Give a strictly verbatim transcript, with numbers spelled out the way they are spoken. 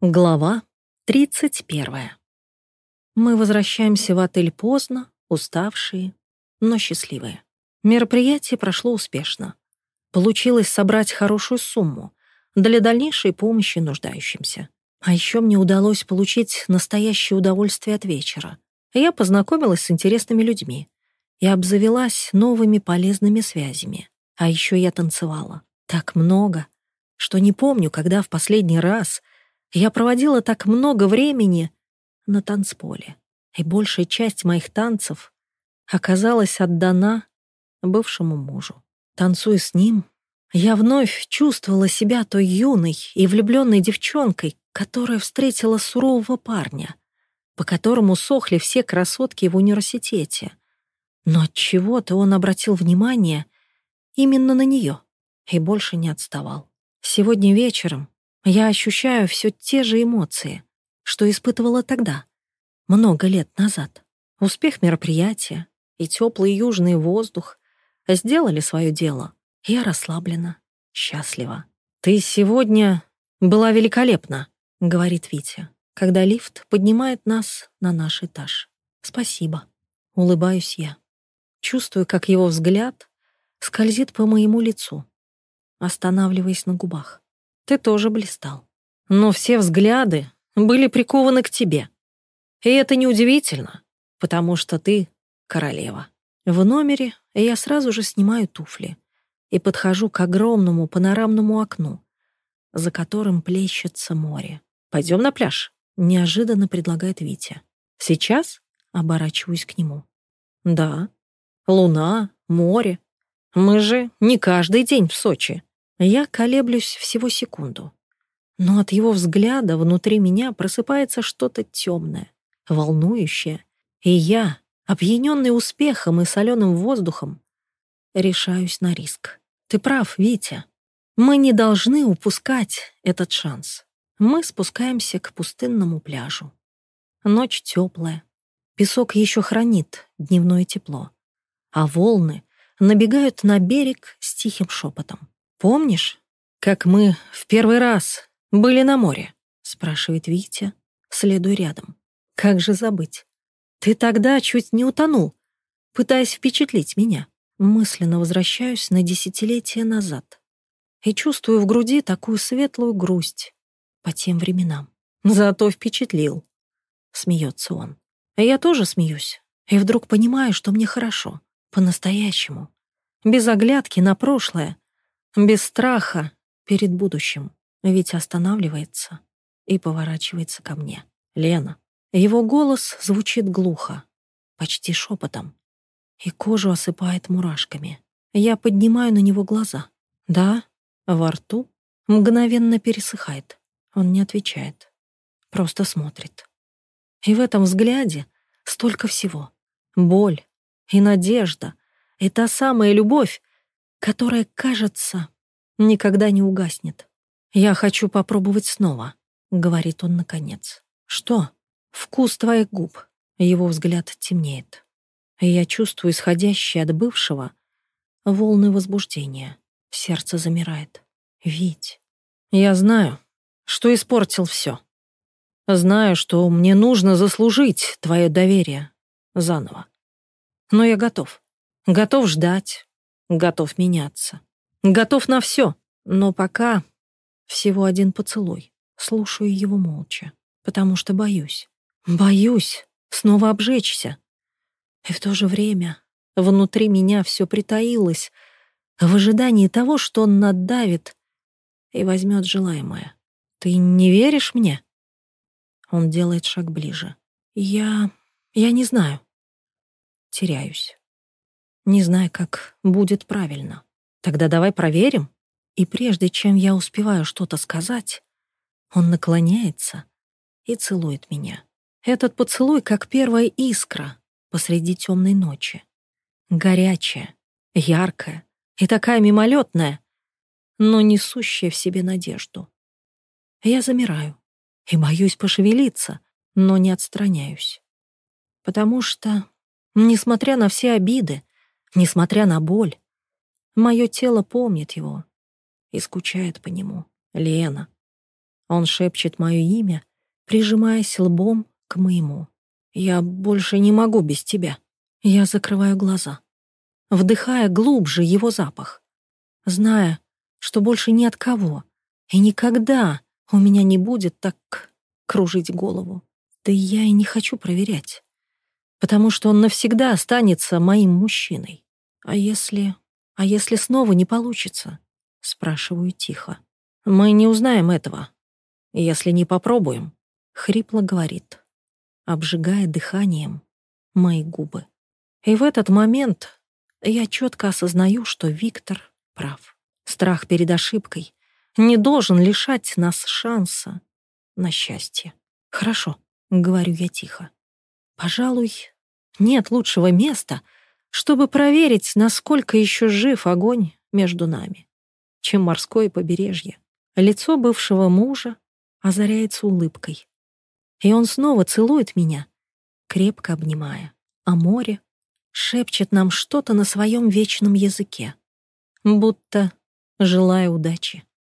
Глава тридцать первая. Мы возвращаемся в отель поздно, уставшие, но счастливые. Мероприятие прошло успешно. Получилось собрать хорошую сумму для дальнейшей помощи нуждающимся. А еще мне удалось получить настоящее удовольствие от вечера. Я познакомилась с интересными людьми и обзавелась новыми полезными связями. А еще я танцевала. Так много, что не помню, когда в последний раз я проводила так много времени на танцполе, и большая часть моих танцев оказалась отдана бывшему мужу. Танцуя с ним, я вновь чувствовала себя той юной и влюбленной девчонкой, которая встретила сурового парня, по которому сохли все красотки в университете. Но отчего-то он обратил внимание именно на нее и больше не отставал. Сегодня вечером я ощущаю все те же эмоции, что испытывала тогда, много лет назад. Успех мероприятия и теплый южный воздух сделали свое дело. Я расслаблена, счастлива. «Ты сегодня была великолепна», — говорит Витя, когда лифт поднимает нас на наш этаж. «Спасибо», — улыбаюсь я. Чувствую, как его взгляд скользит по моему лицу, останавливаясь на губах. «Ты тоже блистал. Но все взгляды были прикованы к тебе. И это неудивительно, потому что ты королева». В номере я сразу же снимаю туфли и подхожу к огромному панорамному окну, за которым плещется море. «Пойдем на пляж», — неожиданно предлагает Витя. «Сейчас?» — оборачиваюсь к нему. «Да. Луна, море. Мы же не каждый день в Сочи». Я колеблюсь всего секунду. Но от его взгляда внутри меня просыпается что-то темное, волнующее. И я, опьяненный успехом и соленым воздухом, решаюсь на риск. Ты прав, Витя. Мы не должны упускать этот шанс. Мы спускаемся к пустынному пляжу. Ночь теплая. Песок еще хранит дневное тепло. А волны набегают на берег с тихим шепотом. «Помнишь, как мы в первый раз были на море?» — спрашивает Витя, следуя рядом. «Как же забыть? Ты тогда чуть не утонул, пытаясь впечатлить меня». Мысленно возвращаюсь на десятилетия назад и чувствую в груди такую светлую грусть по тем временам. «Зато впечатлил», — смеется он. А я тоже смеюсь и вдруг понимаю, что мне хорошо, по-настоящему, без оглядки на прошлое, без страха перед будущим. Витя останавливается и поворачивается ко мне. «Лена». Его голос звучит глухо, почти шепотом, и кожу осыпает мурашками. Я поднимаю на него глаза. «Да?» Во рту мгновенно пересыхает. Он не отвечает, просто смотрит. И в этом взгляде столько всего. Боль и надежда, и та самая любовь, которая, кажется, никогда не угаснет. «Я хочу попробовать снова», — говорит он наконец. «Что?» «Вкус твоих губ». Его взгляд темнеет. И я чувствую исходящие от бывшего волны возбуждения. Сердце замирает. «Вить, я знаю, что испортил все. Знаю, что мне нужно заслужить твое доверие заново. Но я готов. Готов ждать, готов меняться. Готов на все. Но пока всего один поцелуй. Слушаю его молча, потому что боюсь. Боюсь снова обжечься. И в то же время внутри меня все притаилось в ожидании того, что он надавит и возьмет желаемое. «Ты не веришь мне?» Он делает шаг ближе. «Я... я не знаю». Теряюсь. Не знаю, как будет правильно. «Тогда давай проверим». И прежде чем я успеваю что-то сказать, он наклоняется и целует меня. Этот поцелуй как первая искра посреди темной ночи. Горячая, яркая и такая мимолетная, но несущая в себе надежду. Я замираю и боюсь пошевелиться, но не отстраняюсь. Потому что, несмотря на все обиды, несмотря на боль, мое тело помнит его и скучает по нему. «Лена». Он шепчет мое имя, прижимаясь лбом к моему. Я больше не могу без тебя. Я закрываю глаза, вдыхая глубже его запах, зная, что больше ни от кого и никогда у меня не будет так кружить голову. Да и я и не хочу проверять, потому что он навсегда останется моим мужчиной. А если... а если снова не получится? Спрашиваю тихо. Мы не узнаем этого, если не попробуем, хрипло говорит, обжигая дыханием мои губы. И в этот момент я четко осознаю, что Виктор прав. Страх перед ошибкой не должен лишать нас шанса на счастье. «Хорошо», — говорю я тихо. «Пожалуй, нет лучшего места, чтобы проверить, насколько еще жив огонь между нами, чем морское побережье». Лицо бывшего мужа озаряется улыбкой, и он снова целует меня, крепко обнимая, а море шепчет нам что-то на своем вечном языке, будто желая удачи.